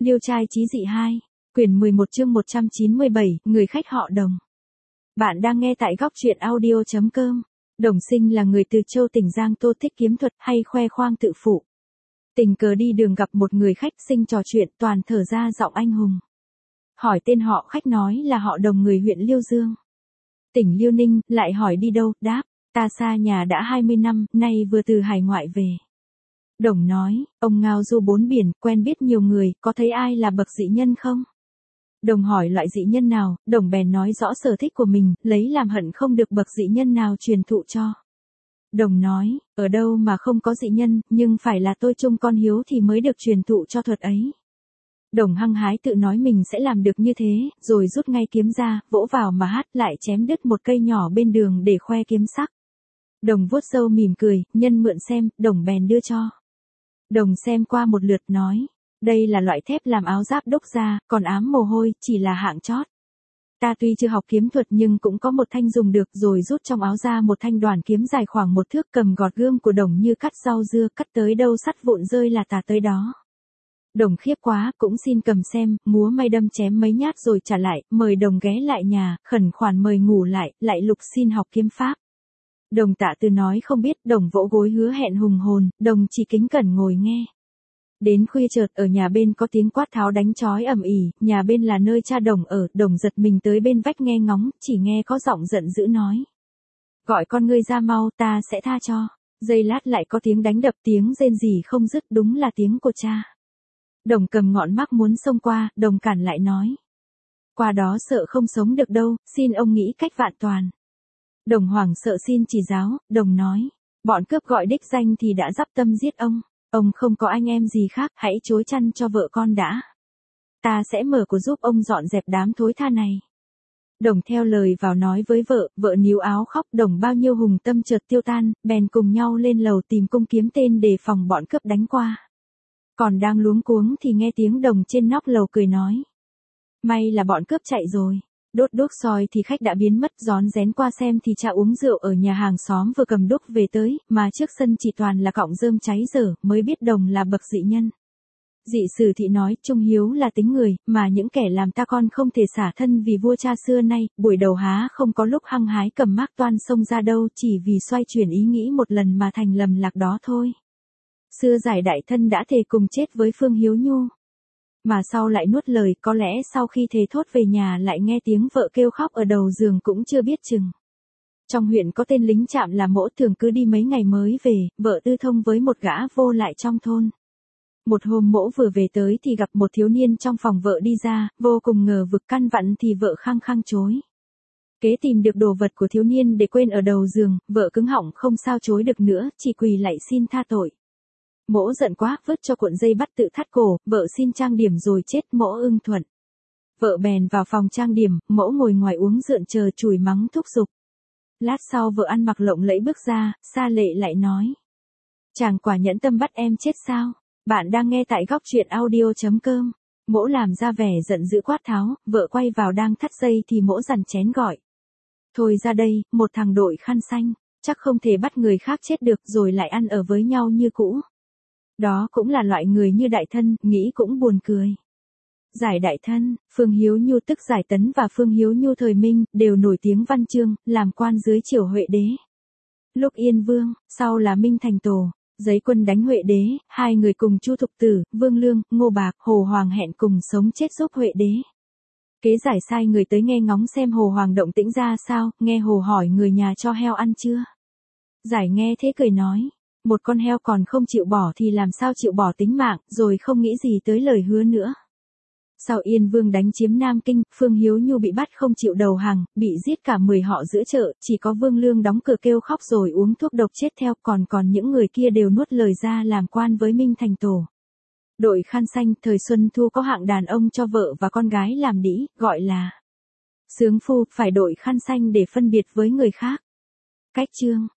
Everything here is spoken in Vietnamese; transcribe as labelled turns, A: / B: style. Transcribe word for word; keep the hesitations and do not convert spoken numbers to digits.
A: Liêu trai chí dị hai, quyển mười một chương một trăm chín mươi bảy, người khách họ Đồng. Bạn đang nghe tại góc truyện audio chấm com. Đồng Sinh là người từ Châu tỉnh Giang Tô, thích kiếm thuật hay khoe khoang tự phụ. Tình cờ đi đường gặp một người khách, Sinh trò chuyện toàn thở ra giọng anh hùng. Hỏi tên họ, khách nói là họ Đồng, người huyện Liêu Dương, tỉnh Liêu Ninh. Lại hỏi đi đâu, đáp, ta xa nhà đã hai mươi năm, nay vừa từ hải ngoại về. Đồng nói, ông ngao du bốn biển, quen biết nhiều người, có thấy ai là bậc dị nhân không? Đồng hỏi loại dị nhân nào, Đồng bèn nói rõ sở thích của mình, lấy làm hận không được bậc dị nhân nào truyền thụ cho. Đồng nói, ở đâu mà không có dị nhân, nhưng phải là tôi chung con hiếu thì mới được truyền thụ cho thuật ấy. Đồng hăng hái tự nói mình sẽ làm được như thế, rồi rút ngay kiếm ra, vỗ vào mà hắt, lại chém đứt một cây nhỏ bên đường để khoe kiếm sắc. Đồng vuốt râu mỉm cười, nhân mượn xem, Đồng bèn đưa cho. Đồng xem qua một lượt nói, đây là loại thép làm áo giáp đúc ra, còn ám mồ hôi chỉ là hạng chót. Ta tuy chưa học kiếm thuật nhưng cũng có một thanh dùng được, rồi rút trong áo ra một thanh đoàn kiếm dài khoảng một thước, cầm gọt gươm của Đồng như cắt rau dưa, cắt tới đâu sắt vụn rơi là tà tới đó. Đồng khiếp quá, cũng xin cầm xem, múa may đâm chém mấy nhát rồi trả lại, mời Đồng ghé lại nhà, khẩn khoản mời ngủ lại, lại lục xin học kiếm pháp. Đồng tạ từ nói không biết, Đồng vỗ gối hứa hẹn hùng hồn, Đồng chỉ kính cẩn ngồi nghe. Đến khuya chợt ở nhà bên có tiếng quát tháo đánh chói ầm ĩ, nhà bên là nơi cha Đồng ở, Đồng giật mình tới bên vách nghe ngóng, chỉ nghe có giọng giận dữ nói. Gọi con ngươi ra mau, ta sẽ tha cho. Giây lát lại có tiếng đánh đập, tiếng rên rỉ không dứt, đúng là tiếng của cha. Đồng cầm ngọn mác muốn xông qua, Đồng cản lại nói. Qua đó sợ không sống được đâu, xin ông nghĩ cách vạn toàn. Đồng hoảng sợ xin chỉ giáo, Đồng nói. Bọn cướp gọi đích danh thì đã dắp tâm giết ông. Ông không có anh em gì khác, hãy chối chăn cho vợ con đã. Ta sẽ mở cửa giúp ông dọn dẹp đám thối tha này. Đồng theo lời vào nói với vợ, vợ níu áo khóc. Đồng bao nhiêu hùng tâm chợt tiêu tan, bèn cùng nhau lên lầu tìm cung kiếm tên đề phòng bọn cướp đánh qua. Còn đang luống cuống thì nghe tiếng Đồng trên nóc lầu cười nói. May là bọn cướp chạy rồi. Đốt đuốc soi thì khách đã biến mất, rón rén qua xem thì cha uống rượu ở nhà hàng xóm vừa cầm đuốc về tới, mà trước sân chỉ toàn là cọng rơm cháy dở, mới biết Đồng là bậc dị nhân. Dị sử thị nói, trung hiếu là tính người, mà những kẻ làm ta con không thể xả thân vì vua cha xưa nay, buổi đầu há không có lúc hăng hái cầm mác toan xông ra đâu, chỉ vì xoay chuyển ý nghĩ một lần mà thành lầm lạc đó thôi. Xưa Giải Đại Thân đã thề cùng chết với Phương Hiếu Nhu, mà sau lại nuốt lời, có lẽ sau khi thề thốt về nhà lại nghe tiếng vợ kêu khóc ở đầu giường cũng chưa biết chừng. Trong huyện có tên lính trạm là Mỗ, thường cứ đi mấy ngày mới về, vợ tư thông với một gã vô lại trong thôn. Một hôm Mỗ vừa về tới thì gặp một thiếu niên trong phòng vợ đi ra, vô cùng ngờ vực, căn vặn thì vợ khăng khăng chối. Kế tìm được đồ vật của thiếu niên để quên ở đầu giường, vợ cứng họng không sao chối được nữa, chỉ quỳ lạy xin tha tội. Mỗ giận quá, vứt cho cuộn dây bắt tự thắt cổ, vợ xin trang điểm rồi chết, Mỗ ưng thuận. Vợ bèn vào phòng trang điểm, Mỗ ngồi ngoài uống rượu chờ chùi mắng thúc giục. Lát sau vợ ăn mặc lộng lẫy bước ra, Sa Lệ lại nói. Chàng quả nhẫn tâm bắt em chết sao? Bạn đang nghe tại góc truyện audio chấm com. Mỗ làm ra vẻ giận dữ quát tháo, vợ quay vào đang thắt dây thì Mỗ giằn chén gọi. Thôi ra đây, một thằng đội khăn xanh, chắc không thể bắt người khác chết được rồi lại ăn ở với nhau như cũ. Đó cũng là loại người như Đại Thân, nghĩ cũng buồn cười. Giải Đại Thân, Phương Hiếu Nhu tức Giải Tấn và Phương Hiếu Nhu thời Minh, đều nổi tiếng văn chương, làm quan dưới triều Huệ Đế. Lúc Yên Vương, sau là Minh Thành Tổ, giấy quân đánh Huệ Đế, hai người cùng Chu Thục Tử, Vương Lương, Ngô Bạc, Hồ Hoàng hẹn cùng sống chết giúp Huệ Đế. Kế Giải sai người tới nghe ngóng xem Hồ Hoàng động tĩnh ra sao, nghe Hồ hỏi người nhà cho heo ăn chưa. Giải nghe thế cười nói. Một con heo còn không chịu bỏ thì làm sao chịu bỏ tính mạng, rồi không nghĩ gì tới lời hứa nữa. Sau Yên Vương đánh chiếm Nam Kinh, Phương Hiếu Nhu bị bắt không chịu đầu hàng, bị giết cả mười họ giữa chợ, chỉ có Vương Lương đóng cửa kêu khóc rồi uống thuốc độc chết theo, còn còn những người kia đều nuốt lời ra làm quan với Minh Thành Tổ. Đội khăn xanh, thời Xuân Thu có hạng đàn ông cho vợ và con gái làm đĩ, gọi là sướng phu, phải đội khăn xanh để phân biệt với người khác. Cách chương.